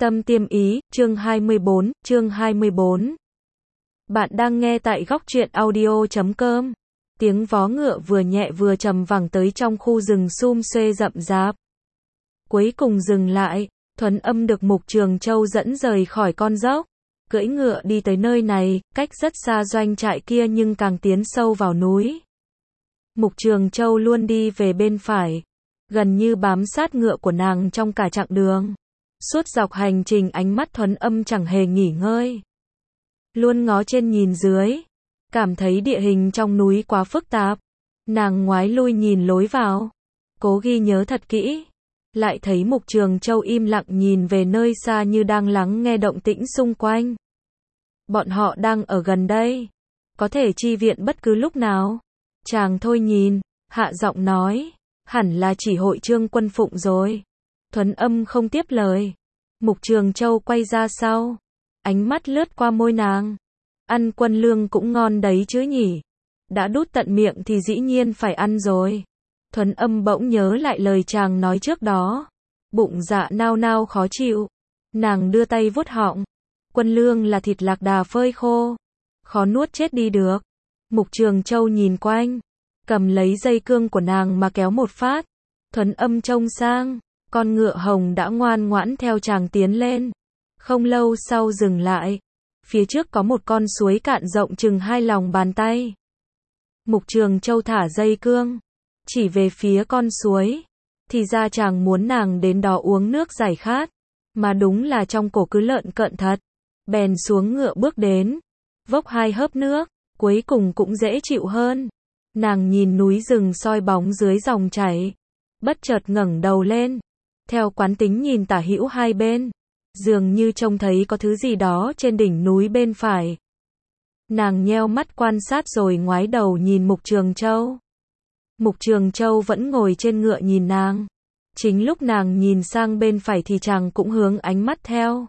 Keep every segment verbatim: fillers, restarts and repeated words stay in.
Tâm Tiêm Ý, chương hai mươi bốn, chương hai mươi bốn. Bạn đang nghe tại góc truyện audio chấm com. Tiếng vó ngựa vừa nhẹ vừa trầm vẳng tới trong khu rừng sum xuê rậm rạp. Cuối cùng dừng lại, Thuấn Âm được Mục Trường Châu dẫn rời khỏi con dốc. Cưỡi ngựa đi tới nơi này, cách rất xa doanh trại kia nhưng càng tiến sâu vào núi. Mục Trường Châu luôn đi về bên phải, gần như bám sát ngựa của nàng trong cả chặng đường. Suốt dọc hành trình ánh mắt Thuấn Âm chẳng hề nghỉ ngơi. Luôn ngó trên nhìn dưới, cảm thấy địa hình trong núi quá phức tạp. Nàng ngoái lui nhìn lối vào, cố ghi nhớ thật kỹ. Lại thấy Mục Trường Châu im lặng nhìn về nơi xa như đang lắng nghe động tĩnh xung quanh. Bọn họ đang ở gần đây, có thể chi viện bất cứ lúc nào. Chàng thôi nhìn, hạ giọng nói, hẳn là chỉ hội Trương Quân Phụng rồi. Thuấn Âm không tiếp lời. Mục Trường Châu quay ra sau, ánh mắt lướt qua môi nàng. Ăn quân lương cũng ngon đấy chứ nhỉ. Đã đút tận miệng thì dĩ nhiên phải ăn rồi. Thuấn Âm bỗng nhớ lại lời chàng nói trước đó. Bụng dạ nao nao khó chịu. Nàng đưa tay vuốt họng. Quân lương là thịt lạc đà phơi khô, khó nuốt chết đi được. Mục Trường Châu nhìn quanh, cầm lấy dây cương của nàng mà kéo một phát. Thuấn Âm trông sang, con ngựa hồng đã ngoan ngoãn theo chàng tiến lên. Không lâu sau dừng lại. Phía trước có một con suối cạn rộng chừng hai lòng bàn tay. Mục Trường Châu thả dây cương, chỉ về phía con suối. Thì ra chàng muốn nàng đến đó uống nước giải khát. Mà đúng là trong cổ cứ lợn cợn thật. Bèn xuống ngựa bước đến, vốc hai hớp nước, cuối cùng cũng dễ chịu hơn. Nàng nhìn núi rừng soi bóng dưới dòng chảy, bất chợt ngẩng đầu lên, theo quán tính nhìn tả hữu hai bên, dường như trông thấy có thứ gì đó trên đỉnh núi bên phải. Nàng nheo mắt quan sát rồi ngoái đầu nhìn Mục Trường Châu. Mục Trường Châu vẫn ngồi trên ngựa nhìn nàng. Chính lúc nàng nhìn sang bên phải thì chàng cũng hướng ánh mắt theo.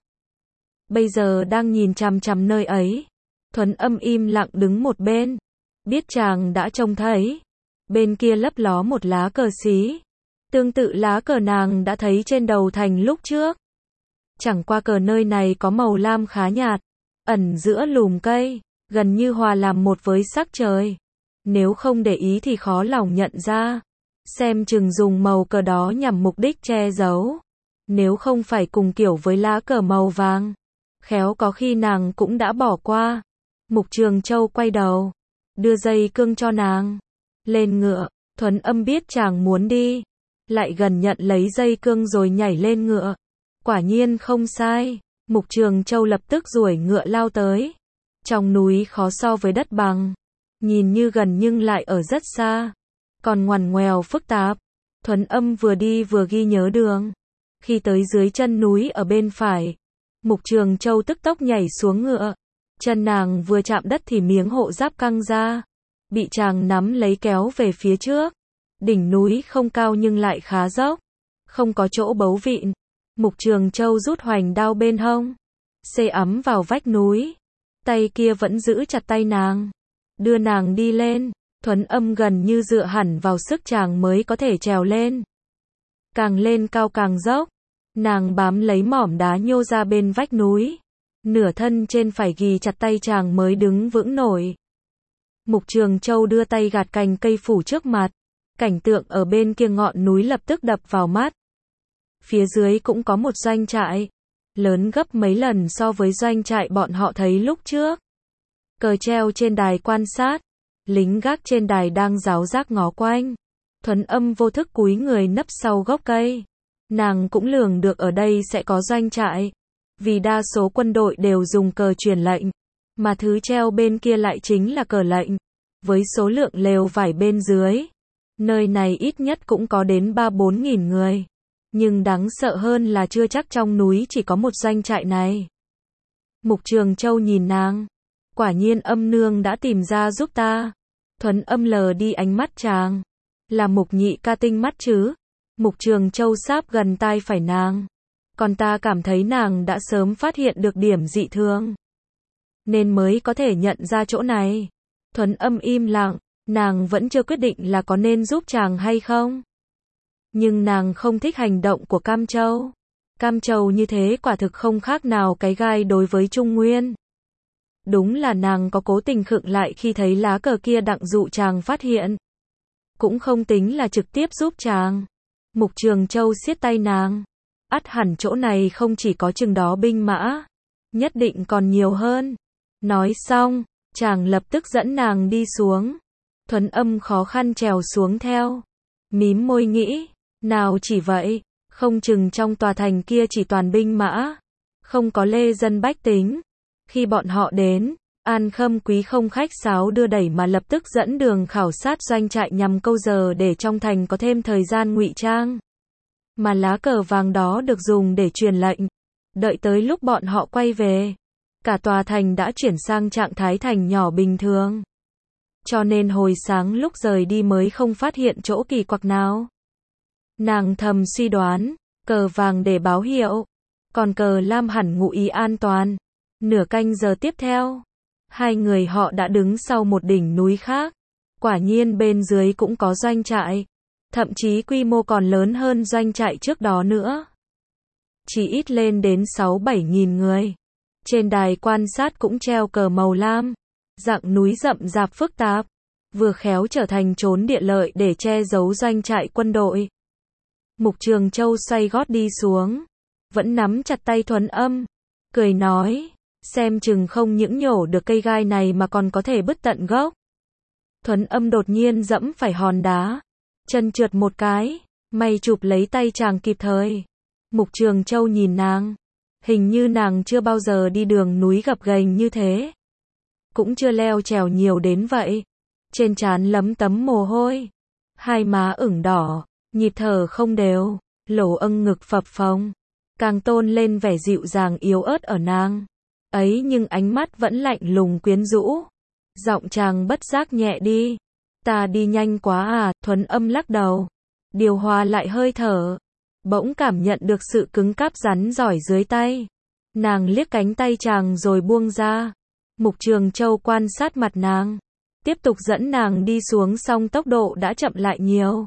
Bây giờ đang nhìn chằm chằm nơi ấy. Thuấn Âm im lặng đứng một bên, biết chàng đã trông thấy. Bên kia lấp ló một lá cờ xí, tương tự lá cờ nàng đã thấy trên đầu thành lúc trước. Chẳng qua cờ nơi này có màu lam khá nhạt, ẩn giữa lùm cây, gần như hòa làm một với sắc trời. Nếu không để ý thì khó lòng nhận ra. Xem chừng dùng màu cờ đó nhằm mục đích che giấu. Nếu không phải cùng kiểu với lá cờ màu vàng, khéo có khi nàng cũng đã bỏ qua. Mục Trường Châu quay đầu, đưa dây cương cho nàng. Lên ngựa, Thuấn Âm biết chàng muốn đi, lại gần nhận lấy dây cương rồi nhảy lên ngựa. Quả nhiên không sai, Mục Trường Châu lập tức duỗi ngựa lao tới. Trong núi khó so với đất bằng, nhìn như gần nhưng lại ở rất xa, còn ngoằn ngoèo phức tạp. Thuấn Âm vừa đi vừa ghi nhớ đường. Khi tới dưới chân núi ở bên phải, Mục Trường Châu tức tốc nhảy xuống ngựa. Chân nàng vừa chạm đất thì miếng hộ giáp căng ra, bị chàng nắm lấy kéo về phía trước. Đỉnh núi không cao nhưng lại khá dốc, không có chỗ bấu vịn. Mục Trường Châu rút hoành đao bên hông, xê ấm vào vách núi. Tay kia vẫn giữ chặt tay nàng, đưa nàng đi lên. Thuấn Âm gần như dựa hẳn vào sức chàng mới có thể trèo lên. Càng lên cao càng dốc, nàng bám lấy mỏm đá nhô ra bên vách núi. Nửa thân trên phải ghì chặt tay chàng mới đứng vững nổi. Mục Trường Châu đưa tay gạt cành cây phủ trước mặt. Cảnh tượng ở bên kia ngọn núi lập tức đập vào mắt. Phía dưới cũng có một doanh trại, lớn gấp mấy lần so với doanh trại bọn họ thấy lúc trước. Cờ treo trên đài quan sát, lính gác trên đài đang ráo rác ngó quanh. Thuấn Âm vô thức cúi người nấp sau gốc cây. Nàng cũng lường được ở đây sẽ có doanh trại, vì đa số quân đội đều dùng cờ truyền lệnh, mà thứ treo bên kia lại chính là cờ lệnh. Với số lượng lều vải bên dưới, nơi này ít nhất cũng có đến ba bốn nghìn người. Nhưng đáng sợ hơn là chưa chắc trong núi chỉ có một doanh trại này. Mục Trường Châu nhìn nàng. Quả nhiên Âm nương đã tìm ra giúp ta. Thuấn Âm lờ đi ánh mắt chàng. Là Mục nhị ca tinh mắt chứ? Mục Trường Châu sáp gần tai phải nàng. Còn ta cảm thấy nàng đã sớm phát hiện được điểm dị thường, nên mới có thể nhận ra chỗ này. Thuấn Âm im lặng, nàng vẫn chưa quyết định là có nên giúp chàng hay không. Nhưng nàng không thích hành động của Cam Châu. Cam trầu như thế quả thực không khác nào cái gai đối với Trung Nguyên. Đúng là nàng có cố tình khựng lại khi thấy lá cờ kia đặng dụ chàng phát hiện. Cũng không tính là trực tiếp giúp chàng. Mục Trường Châu siết tay nàng. Ắt hẳn chỗ này không chỉ có chừng đó binh mã. Nhất định còn nhiều hơn. Nói xong, chàng lập tức dẫn nàng đi xuống. Thuấn Âm khó khăn trèo xuống theo. Mím môi nghĩ, nào chỉ vậy, không chừng trong tòa thành kia chỉ toàn binh mã. Không có lê dân bách tính. Khi bọn họ đến, An Khâm Quý không khách sáo đưa đẩy mà lập tức dẫn đường khảo sát doanh trại nhằm câu giờ để trong thành có thêm thời gian ngụy trang. Mà lá cờ vàng đó được dùng để truyền lệnh. Đợi tới lúc bọn họ quay về, cả tòa thành đã chuyển sang trạng thái thành nhỏ bình thường. Cho nên hồi sáng lúc rời đi mới không phát hiện chỗ kỳ quặc nào. Nàng thầm suy đoán, cờ vàng để báo hiệu, còn cờ lam hẳn ngụ ý an toàn. Nửa canh giờ tiếp theo, hai người họ đã đứng sau một đỉnh núi khác. Quả nhiên bên dưới cũng có doanh trại, thậm chí quy mô còn lớn hơn doanh trại trước đó nữa. Chỉ ít lên đến sáu bảy nghìn người. Trên đài quan sát cũng treo cờ màu lam, dạng núi rậm rạp phức tạp, vừa khéo trở thành chốn địa lợi để che giấu doanh trại quân đội. Mục Trường Châu xoay gót đi xuống, vẫn nắm chặt tay Thuấn Âm, cười nói, xem chừng không những nhổ được cây gai này mà còn có thể bứt tận gốc. Thuấn Âm đột nhiên dẫm phải hòn đá, chân trượt một cái, may chụp lấy tay chàng kịp thời. Mục Trường Châu nhìn nàng, hình như nàng chưa bao giờ đi đường núi gập ghềnh như thế, cũng chưa leo trèo nhiều đến vậy. Trên trán lấm tấm mồ hôi, hai má ửng đỏ, nhịp thở không đều, lỗ âng ngực phập phồng, càng tôn lên vẻ dịu dàng yếu ớt ở nàng. Ấy nhưng ánh mắt vẫn lạnh lùng quyến rũ. Giọng chàng bất giác nhẹ đi. Ta đi nhanh quá à, Thuấn Âm lắc đầu. Điều hòa lại hơi thở. Bỗng cảm nhận được sự cứng cáp rắn giỏi dưới tay. Nàng liếc cánh tay chàng rồi buông ra. Mục Trường Châu quan sát mặt nàng, tiếp tục dẫn nàng đi xuống, song tốc độ đã chậm lại nhiều.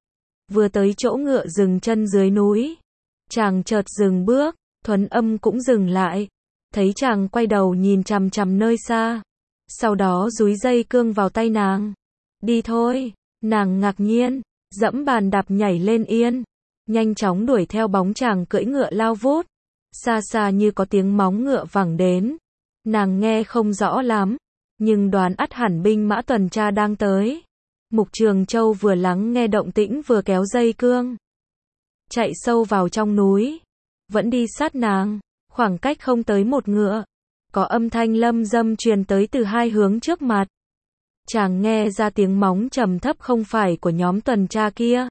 Vừa tới chỗ ngựa dừng chân dưới núi, chàng chợt dừng bước, Thuấn Âm cũng dừng lại. Thấy chàng quay đầu nhìn chằm chằm nơi xa, sau đó dúi dây cương vào tay nàng. Đi thôi, nàng ngạc nhiên, dẫm bàn đạp nhảy lên yên, nhanh chóng đuổi theo bóng chàng cưỡi ngựa lao vút. Xa xa như có tiếng móng ngựa vẳng đến, nàng nghe không rõ lắm, nhưng đoán ắt hẳn binh mã tuần tra đang tới. Mục Trường Châu vừa lắng nghe động tĩnh vừa kéo dây cương, chạy sâu vào trong núi, vẫn đi sát nàng. Khoảng cách không tới một ngựa, có âm thanh lâm dâm truyền tới từ hai hướng trước mặt. Chàng nghe ra tiếng móng trầm thấp không phải của nhóm tuần tra kia.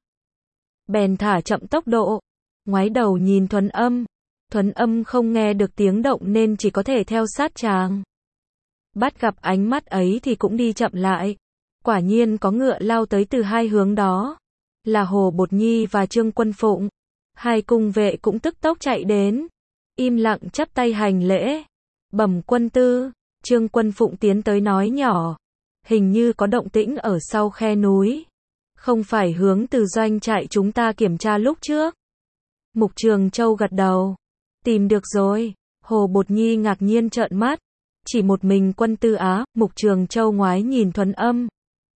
Bèn thả chậm tốc độ, ngoái đầu nhìn Thuấn Âm. Thuấn Âm không nghe được tiếng động nên chỉ có thể theo sát chàng. Bắt gặp ánh mắt ấy thì cũng đi chậm lại. Quả nhiên có ngựa lao tới từ hai hướng đó, là Hồ Bột Nhi và Trương Quân Phụng. Hai cung vệ cũng tức tốc chạy đến, im lặng chắp tay hành lễ. Bẩm quân tư. Trương Quân Phụng tiến tới nói nhỏ, hình như có động tĩnh ở sau khe núi, không phải hướng từ doanh trại chúng ta kiểm tra lúc trước. Mục Trường Châu gật đầu, tìm được rồi. Hồ Bột Nhi ngạc nhiên trợn mắt, chỉ một mình quân tư á? Mục Trường Châu ngoái nhìn Thuấn Âm,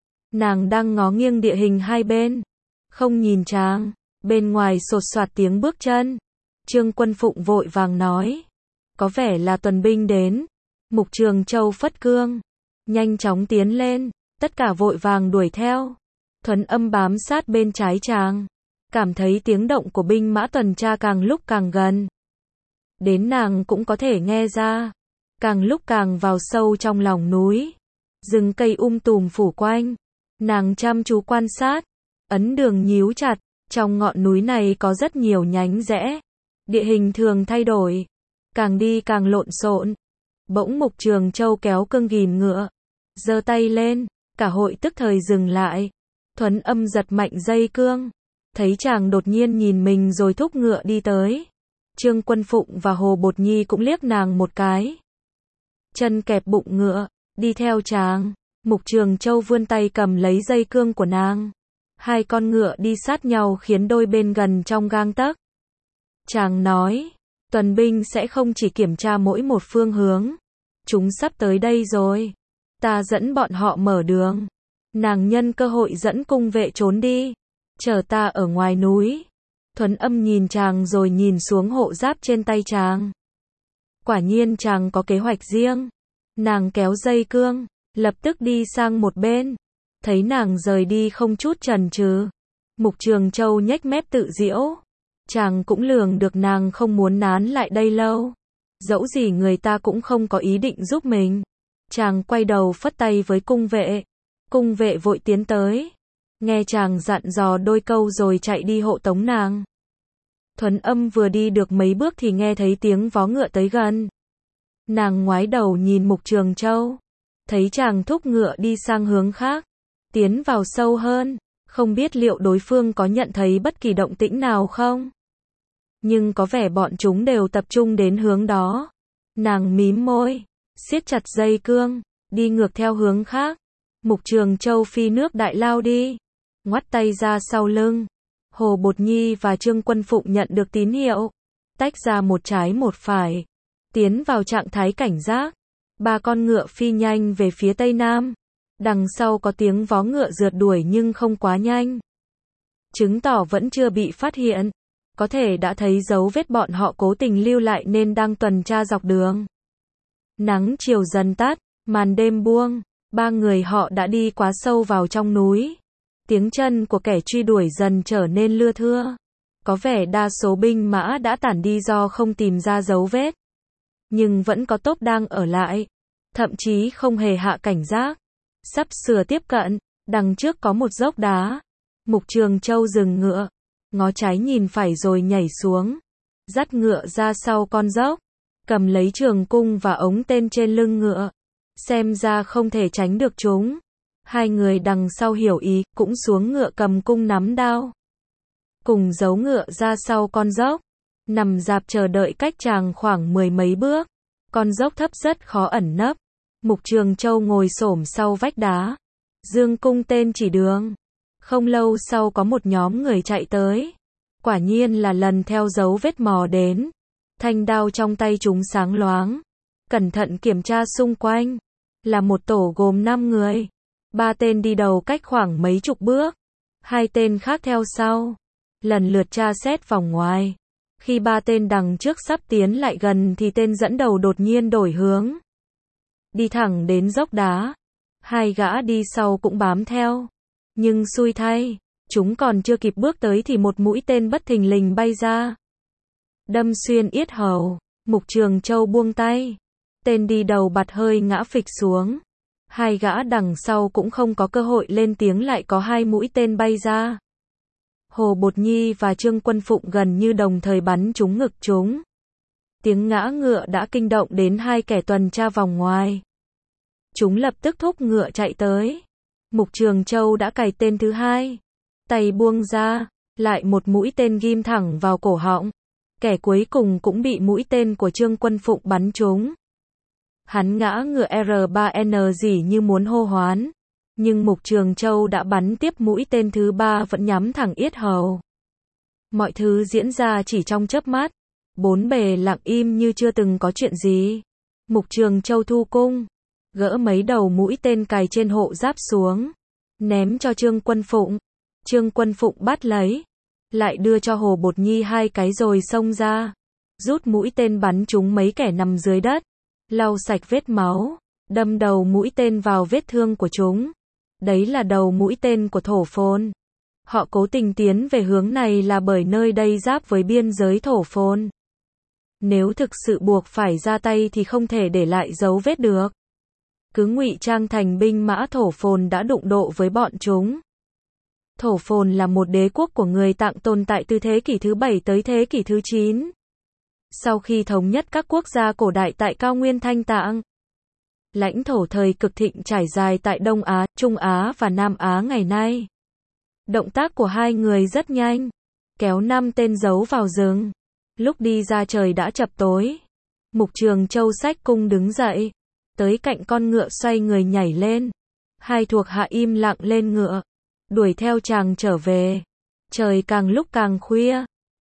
nàng đang ngó nghiêng địa hình hai bên, không nhìn chàng. Bên ngoài sột soạt tiếng bước chân. Trương Quân Phụng vội vàng nói, có vẻ là tuần binh đến. Mục Trường Châu phất cương, nhanh chóng tiến lên, tất cả vội vàng đuổi theo. Thuấn Âm bám sát bên trái chàng, cảm thấy tiếng động của binh mã tuần tra càng lúc càng gần. Đến nàng cũng có thể nghe ra, càng lúc càng vào sâu trong lòng núi. Rừng cây um tùm phủ quanh, nàng chăm chú quan sát, ấn đường nhíu chặt. Trong ngọn núi này có rất nhiều nhánh rẽ, địa hình thường thay đổi, càng đi càng lộn xộn. Bỗng Mục Trường Châu kéo cương ghìm ngựa, giơ tay lên, cả hội tức thời dừng lại. Thuấn Âm giật mạnh dây cương, thấy chàng đột nhiên nhìn mình rồi thúc ngựa đi tới. Trương Quân Phụng và Hồ Bột Nhi cũng liếc nàng một cái, chân kẹp bụng ngựa, đi theo chàng. Mục Trường Châu vươn tay cầm lấy dây cương của nàng. Hai con ngựa đi sát nhau khiến đôi bên gần trong gang tấc. Chàng nói, tuần binh sẽ không chỉ kiểm tra mỗi một phương hướng. Chúng sắp tới đây rồi. Ta dẫn bọn họ mở đường. Nàng nhân cơ hội dẫn cung vệ trốn đi. Chờ ta ở ngoài núi. Thuấn Âm nhìn chàng rồi nhìn xuống hộ giáp trên tay chàng. Quả nhiên chàng có kế hoạch riêng. Nàng kéo dây cương, lập tức đi sang một bên. Thấy nàng rời đi không chút chần chừ. Mục Trường Châu nhếch mép tự giễu. Chàng cũng lường được nàng không muốn nán lại đây lâu. Dẫu gì người ta cũng không có ý định giúp mình. Chàng quay đầu phất tay với cung vệ. Cung vệ vội tiến tới. Nghe chàng dặn dò đôi câu rồi chạy đi hộ tống nàng. Thuấn Âm vừa đi được mấy bước thì nghe thấy tiếng vó ngựa tới gần. Nàng ngoái đầu nhìn Mục Trường Châu. Thấy chàng thúc ngựa đi sang hướng khác. Tiến vào sâu hơn. Không biết liệu đối phương có nhận thấy bất kỳ động tĩnh nào không? Nhưng có vẻ bọn chúng đều tập trung đến hướng đó. Nàng mím môi, siết chặt dây cương, đi ngược theo hướng khác. Mục Trường Châu phi nước đại lao đi, ngoắt tay ra sau lưng. Hồ Bột Nhi và Trương Quân Phụng nhận được tín hiệu, tách ra một trái một phải, tiến vào trạng thái cảnh giác. Ba con ngựa phi nhanh về phía tây nam. Đằng sau có tiếng vó ngựa rượt đuổi nhưng không quá nhanh. Chứng tỏ vẫn chưa bị phát hiện. Có thể đã thấy dấu vết bọn họ cố tình lưu lại nên đang tuần tra dọc đường. Nắng chiều dần tắt, màn đêm buông, ba người họ đã đi quá sâu vào trong núi. Tiếng chân của kẻ truy đuổi dần trở nên lưa thưa. Có vẻ đa số binh mã đã tản đi do không tìm ra dấu vết. Nhưng vẫn có tốp đang ở lại. Thậm chí không hề hạ cảnh giác. Sắp sửa tiếp cận, đằng trước có một dốc đá. Mục Trường Châu dừng ngựa. Ngó trái nhìn phải rồi nhảy xuống. Dắt ngựa ra sau con dốc. Cầm lấy trường cung và ống tên trên lưng ngựa. Xem ra không thể tránh được chúng. Hai người đằng sau hiểu ý, cũng xuống ngựa cầm cung nắm đao. Cùng giấu ngựa ra sau con dốc. Nằm dạp chờ đợi cách chàng khoảng mười mấy bước. Con dốc thấp rất khó ẩn nấp. Mục Trường Châu ngồi xổm sau vách đá. Dương cung tên chỉ đường. Không lâu sau có một nhóm người chạy tới. Quả nhiên là lần theo dấu vết mò đến. Thanh đao trong tay chúng sáng loáng. Cẩn thận kiểm tra xung quanh. Là một tổ gồm năm người. Ba tên đi đầu cách khoảng mấy chục bước. Hai tên khác theo sau. Lần lượt tra xét vòng ngoài. Khi ba tên đằng trước sắp tiến lại gần thì tên dẫn đầu đột nhiên đổi hướng. Đi thẳng đến dốc đá. Hai gã đi sau cũng bám theo. Nhưng xui thay, chúng còn chưa kịp bước tới thì một mũi tên bất thình lình bay ra. Đâm xuyên yết hầu. Mục Trường Châu buông tay. Tên đi đầu bạt hơi ngã phịch xuống. Hai gã đằng sau cũng không có cơ hội lên tiếng lại có hai mũi tên bay ra. Hồ Bột Nhi và Trương Quân Phụng gần như đồng thời bắn trúng ngực chúng. Tiếng ngã ngựa đã kinh động đến hai kẻ tuần tra vòng ngoài. Chúng lập tức thúc ngựa chạy tới. Mục Trường Châu đã cài tên thứ hai. Tay buông ra, lại một mũi tên ghim thẳng vào cổ họng. Kẻ cuối cùng cũng bị mũi tên của Trương Quân Phụng bắn trúng. Hắn ngã ngựa R ba N gì như muốn hô hoán. Nhưng Mục Trường Châu đã bắn tiếp mũi tên thứ ba vẫn nhắm thẳng yết hầu. Mọi thứ diễn ra chỉ trong chớp mắt. Bốn bề lặng im như chưa từng có chuyện gì. Mục Trường Châu thu cung. Gỡ mấy đầu mũi tên cài trên hộ giáp xuống. Ném cho Trương Quân Phụng. Trương Quân Phụng bắt lấy. Lại đưa cho Hồ Bột Nhi hai cái rồi xông ra. Rút mũi tên bắn trúng mấy kẻ nằm dưới đất. Lau sạch vết máu. Đâm đầu mũi tên vào vết thương của chúng. Đấy là đầu mũi tên của thổ phồn. Họ cố tình tiến về hướng này là bởi nơi đây giáp với biên giới thổ phồn. Nếu thực sự buộc phải ra tay thì không thể để lại dấu vết được. Cứ ngụy trang thành binh mã thổ phồn đã đụng độ với bọn chúng. Thổ phồn là một đế quốc của người Tạng tồn tại từ thế kỷ thứ bảy tới thế kỷ thứ chín. Sau khi thống nhất các quốc gia cổ đại tại cao nguyên Thanh Tạng, lãnh thổ thời cực thịnh trải dài tại Đông Á, Trung Á và Nam Á ngày nay. Động tác của hai người rất nhanh, kéo năm tên giấu vào rừng. Lúc đi ra trời đã chập tối. Mục Trường Châu xách cung đứng dậy, tới cạnh con ngựa xoay người nhảy lên. Hai thuộc hạ im lặng lên ngựa, đuổi theo chàng trở về. Trời càng lúc càng khuya,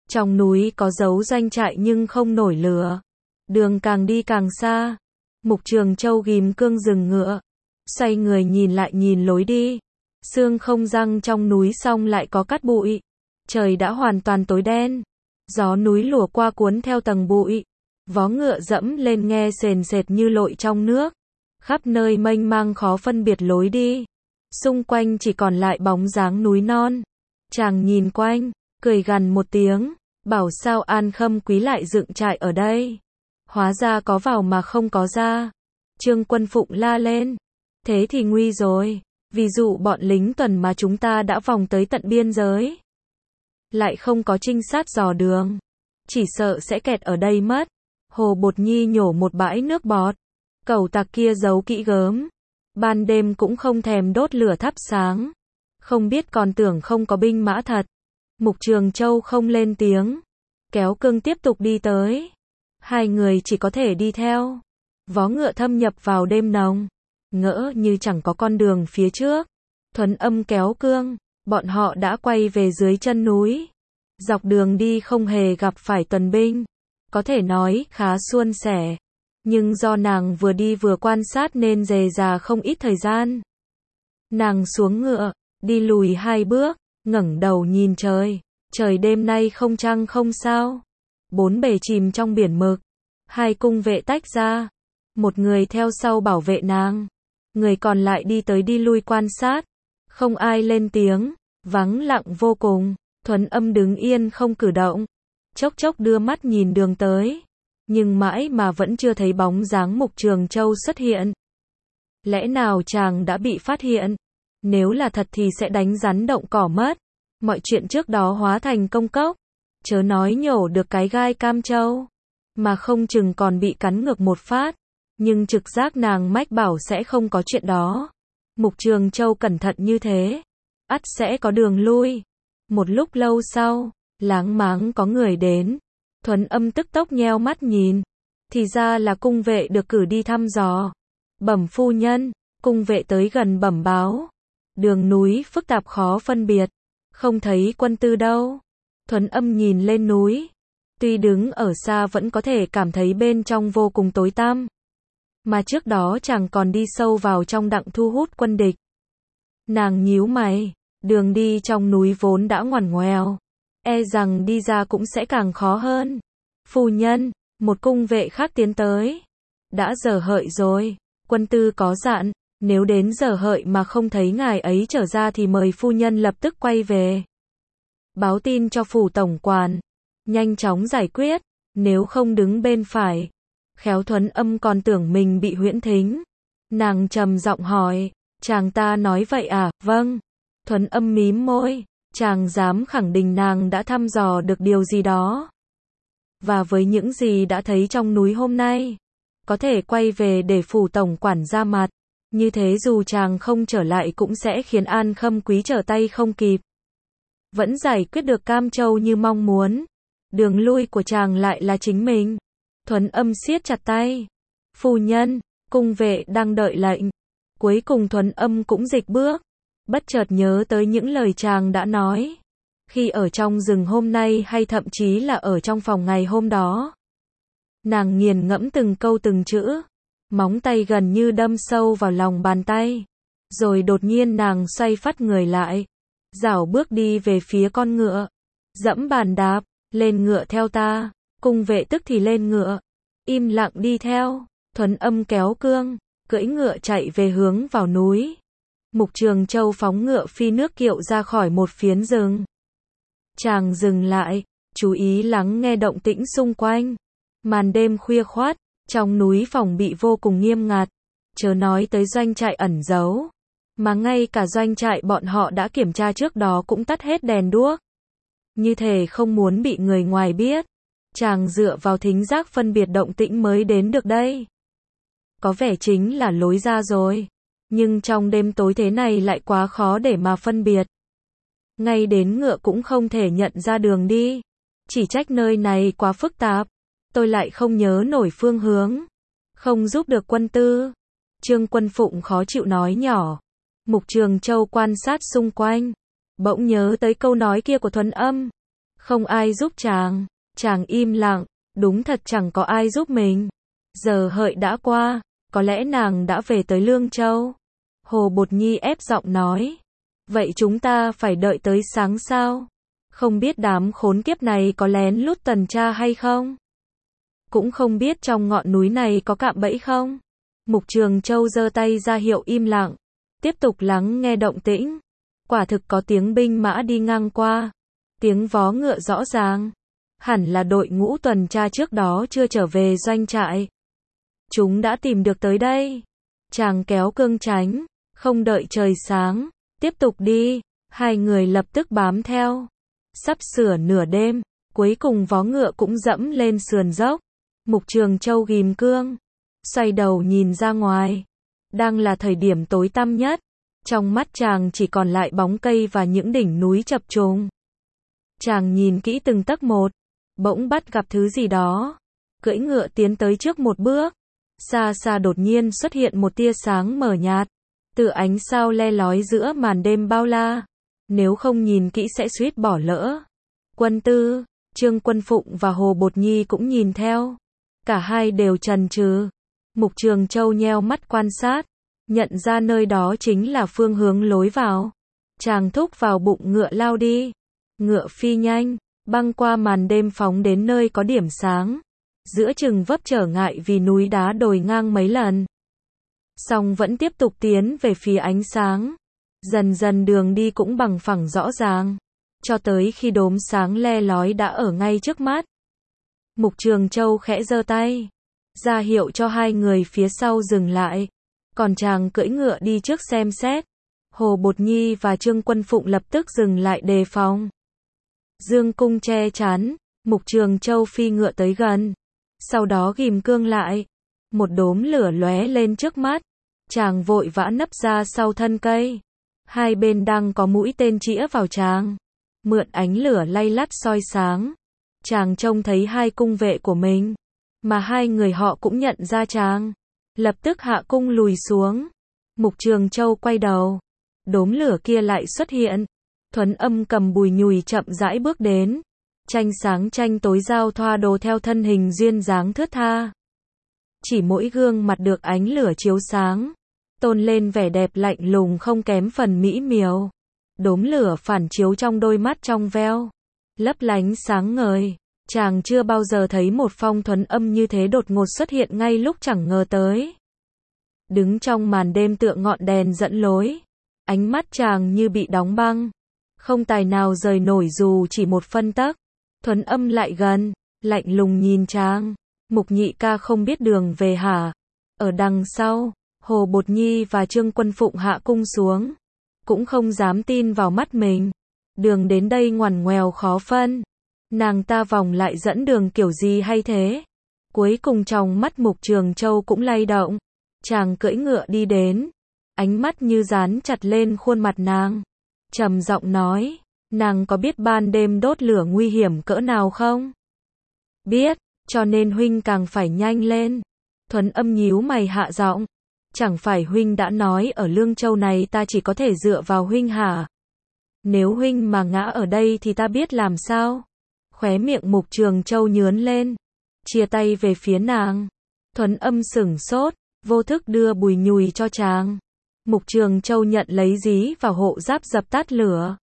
Trong núi có dấu doanh trại nhưng không nổi lửa. Đường càng đi càng xa. Mục Trường Châu ghim cương dừng ngựa. Xoay người nhìn lại nhìn lối đi. Sương không răng trong núi xong lại có cát bụi. Trời đã hoàn toàn tối đen. Gió núi lùa qua cuốn theo tầng bụi. Vó ngựa dẫm lên nghe sền sệt như lội trong nước. Khắp nơi mênh mang khó phân biệt lối đi. Xung quanh chỉ còn lại bóng dáng núi non. Chàng nhìn quanh, cười gằn một tiếng, bảo sao An Khâm Quý lại dựng trại ở đây. Hóa ra có vào mà không có ra. Trương Quân Phụng la lên. Thế thì nguy rồi, ví dụ bọn lính tuần mà chúng ta đã vòng tới tận biên giới. Lại không có trinh sát dò đường. Chỉ sợ sẽ kẹt ở đây mất. Hồ Bột Nhi nhổ một bãi nước bọt. Cẩu tặc kia giấu kỹ gớm. Ban đêm cũng không thèm đốt lửa thắp sáng. Không biết còn tưởng không có binh mã thật. Mục Trường Châu không lên tiếng. Kéo cương tiếp tục đi tới. Hai người chỉ có thể đi theo. Vó ngựa thâm nhập vào đêm nồng. Ngỡ như chẳng có con đường phía trước. Thuấn Âm kéo cương. Bọn họ đã quay về dưới chân núi. Dọc đường đi không hề gặp phải tuần binh. Có thể nói khá suôn sẻ. Nhưng do nàng vừa đi vừa quan sát nên dề dà không ít thời gian. Nàng xuống ngựa, đi lùi hai bước, ngẩng đầu nhìn trời. Trời đêm nay không trăng không sao. Bốn bề chìm trong biển mực. Hai cung vệ tách ra. Một người theo sau bảo vệ nàng. Người còn lại đi tới đi lui quan sát. Không ai lên tiếng. Vắng lặng vô cùng. Thuấn Âm đứng yên không cử động. Chốc chốc đưa mắt nhìn đường tới. Nhưng mãi mà vẫn chưa thấy bóng dáng Mục Trường Châu xuất hiện. Lẽ nào chàng đã bị phát hiện? Nếu là thật thì sẽ đánh rắn động cỏ mất. Mọi chuyện trước đó hóa thành công cốc. Chớ nói nhổ được cái gai Cam Châu. Mà không chừng còn bị cắn ngược một phát. Nhưng trực giác nàng mách bảo sẽ không có chuyện đó. Mục Trường Châu cẩn thận như thế. Ắt sẽ có đường lui. Một lúc lâu sau, láng máng có người đến. Thuấn Âm tức tốc nheo mắt nhìn. Thì ra là cung vệ được cử đi thăm dò. Bẩm phu nhân, cung vệ tới gần bẩm báo. Đường núi phức tạp khó phân biệt. Không thấy quân tư đâu. Thuấn Âm nhìn lên núi. Tuy đứng ở xa vẫn có thể cảm thấy bên trong vô cùng tối tăm. Mà trước đó chàng còn đi sâu vào trong đặng thu hút quân địch. Nàng nhíu mày. Đường đi trong núi vốn đã ngoằn ngoèo. E rằng đi ra cũng sẽ càng khó hơn. Phu nhân, một cung vệ khác tiến tới. Đã giờ hợi rồi. Quân tư có dặn, nếu đến giờ hợi mà không thấy ngài ấy trở ra thì mời phu nhân lập tức quay về. Báo tin cho phủ tổng quản. Nhanh chóng giải quyết, nếu không đứng bên phải. Khéo Thuấn Âm còn tưởng mình bị huyễn thính. Nàng trầm giọng hỏi, chàng ta nói vậy à? Vâng. Thuấn Âm mím môi. Chàng dám khẳng định nàng đã thăm dò được điều gì đó. Và với những gì đã thấy trong núi hôm nay, có thể quay về để phủ tổng quản ra mặt. Như thế dù chàng không trở lại cũng sẽ khiến An Khâm Quý trở tay không kịp. Vẫn giải quyết được Cam Châu như mong muốn. Đường lui của chàng lại là chính mình. Thuấn Âm siết chặt tay. Phu nhân, cung vệ đang đợi lệnh. Cuối cùng Thuấn Âm cũng dịch bước. Bất chợt nhớ tới những lời chàng đã nói. Khi ở trong rừng hôm nay hay thậm chí là ở trong phòng ngày hôm đó. Nàng nghiền ngẫm từng câu từng chữ. Móng tay gần như đâm sâu vào lòng bàn tay. Rồi đột nhiên nàng xoay phắt người lại. Dảo bước đi về phía con ngựa. Dẫm bàn đạp, lên ngựa theo ta. Cung vệ tức thì lên ngựa. Im lặng đi theo. Thuấn Âm kéo cương. Cưỡi ngựa chạy về hướng vào núi. Mục Trường Châu phóng ngựa phi nước kiệu ra khỏi một phiến rừng. Chàng dừng lại, chú ý lắng nghe động tĩnh xung quanh. Màn đêm khuya khoắt, trong núi phòng bị vô cùng nghiêm ngặt. Chớ nói tới doanh trại ẩn giấu. Mà ngay cả doanh trại bọn họ đã kiểm tra trước đó cũng tắt hết đèn đuốc. Như thể không muốn bị người ngoài biết. Chàng dựa vào thính giác phân biệt động tĩnh mới đến được đây. Có vẻ chính là lối ra rồi. Nhưng trong đêm tối thế này lại quá khó để mà phân biệt. Ngay đến ngựa cũng không thể nhận ra đường đi. Chỉ trách nơi này quá phức tạp. Tôi lại không nhớ nổi phương hướng. Không giúp được quân tư. Trương Quân Phụng khó chịu nói nhỏ. Mục Trường Châu quan sát xung quanh. Bỗng nhớ tới câu nói kia của Thuấn Âm. Không ai giúp chàng. Chàng im lặng, đúng thật chẳng có ai giúp mình. Giờ hợi đã qua, có lẽ nàng đã về tới Lương Châu. Hồ Bột Nhi ép giọng nói. Vậy chúng ta phải đợi tới sáng sao? Không biết đám khốn kiếp này có lén lút tuần tra hay không? Cũng không biết trong ngọn núi này có cạm bẫy không? Mục Trường Châu giơ tay ra hiệu im lặng, tiếp tục lắng nghe động tĩnh. Quả thực có tiếng binh mã đi ngang qua, tiếng vó ngựa rõ ràng. Hẳn là đội ngũ tuần tra trước đó chưa trở về doanh trại. Chúng đã tìm được tới đây. Chàng kéo cương tránh, không đợi trời sáng, tiếp tục đi. Hai người lập tức bám theo. Sắp sửa nửa đêm, cuối cùng vó ngựa cũng dẫm lên sườn dốc. Mục Trường Châu ghim cương, xoay đầu nhìn ra ngoài. Đang là thời điểm tối tăm nhất. Trong mắt chàng chỉ còn lại bóng cây và những đỉnh núi chập trùng. Chàng nhìn kỹ từng tấc một, bỗng bắt gặp thứ gì đó. Cưỡi ngựa tiến tới trước một bước. Xa xa đột nhiên xuất hiện một tia sáng mờ nhạt, từ ánh sao le lói giữa màn đêm bao la. Nếu không nhìn kỹ sẽ suýt bỏ lỡ. Quân Tư, Trương Quân Phụng và Hồ Bột Nhi cũng nhìn theo. Cả hai đều chần chừ. Mục Trường Châu nheo mắt quan sát, nhận ra nơi đó chính là phương hướng lối vào. Chàng thúc vào bụng ngựa lao đi. Ngựa phi nhanh, băng qua màn đêm phóng đến nơi có điểm sáng. Giữa chừng vấp trở ngại vì núi đá đồi ngang mấy lần. Song vẫn tiếp tục tiến về phía ánh sáng. Dần dần đường đi cũng bằng phẳng rõ ràng. Cho tới khi đốm sáng le lói đã ở ngay trước mắt. Mục Trường Châu khẽ giơ tay, ra hiệu cho hai người phía sau dừng lại. Còn chàng cưỡi ngựa đi trước xem xét. Hồ Bột Nhi và Trương Quân Phụng lập tức dừng lại đề phòng. Dương cung che chắn, Mục Trường Châu phi ngựa tới gần. Sau đó ghim cương lại. Một đốm lửa lóe lên trước mắt. Chàng vội vã nấp ra sau thân cây. Hai bên đang có mũi tên chĩa vào chàng. Mượn ánh lửa lay lắt soi sáng. Chàng trông thấy hai cung vệ của mình. Mà hai người họ cũng nhận ra chàng. Lập tức hạ cung lùi xuống. Mục Trường Châu quay đầu. Đốm lửa kia lại xuất hiện. Thuấn Âm cầm bùi nhùi chậm rãi bước đến. Tranh sáng tranh tối giao thoa đồ theo thân hình duyên dáng thướt tha. Chỉ mỗi gương mặt được ánh lửa chiếu sáng, tôn lên vẻ đẹp lạnh lùng không kém phần mỹ miều. Đốm lửa phản chiếu trong đôi mắt trong veo, lấp lánh sáng ngời. Chàng chưa bao giờ thấy một phong Thuấn Âm như thế đột ngột xuất hiện ngay lúc chẳng ngờ tới. Đứng trong màn đêm tựa ngọn đèn dẫn lối, ánh mắt chàng như bị đóng băng, không tài nào rời nổi dù chỉ một phân tấc. Thuấn Âm lại gần, lạnh lùng nhìn chàng. Mục nhị ca không biết đường về hả? Ở đằng sau, Hồ Bột Nhi và Trương Quân Phụng hạ cung xuống, cũng không dám tin vào mắt mình. Đường đến đây ngoằn ngoèo khó phân. Nàng ta vòng lại dẫn đường kiểu gì hay thế? Cuối cùng trong mắt Mục Trường Châu cũng lay động. Chàng cưỡi ngựa đi đến, ánh mắt như dán chặt lên khuôn mặt nàng. Trầm giọng nói, nàng có biết ban đêm đốt lửa nguy hiểm cỡ nào không? Biết, cho nên huynh càng phải nhanh lên. Thuấn Âm nhíu mày hạ giọng. Chẳng phải huynh đã nói ở Lương Châu này ta chỉ có thể dựa vào huynh hả? Nếu huynh mà ngã ở đây thì ta biết làm sao? Khóe miệng Mục Trường Châu nhướn lên, chia tay về phía nàng. Thuấn Âm sửng sốt, vô thức đưa bùi nhùi cho chàng. Mục Trường Châu nhận lấy dí vào hộ giáp dập tắt lửa.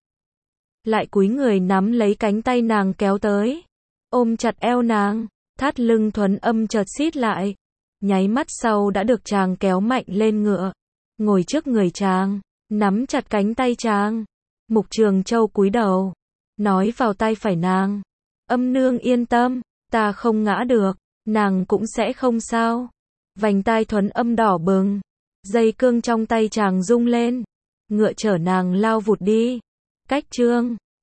Lại cúi người nắm lấy cánh tay nàng kéo tới, ôm chặt eo nàng. Thắt lưng Thuấn Âm chợt xít lại. Nháy mắt sau đã được chàng kéo mạnh lên ngựa, ngồi trước người chàng, nắm chặt cánh tay chàng. Mục Trường Châu cúi đầu, nói vào tai phải nàng. Âm nương yên tâm, ta không ngã được, nàng cũng sẽ không sao. Vành tai Thuấn Âm đỏ bừng, dây cương trong tay chàng rung lên. Ngựa chở nàng lao vụt đi. Cách Trương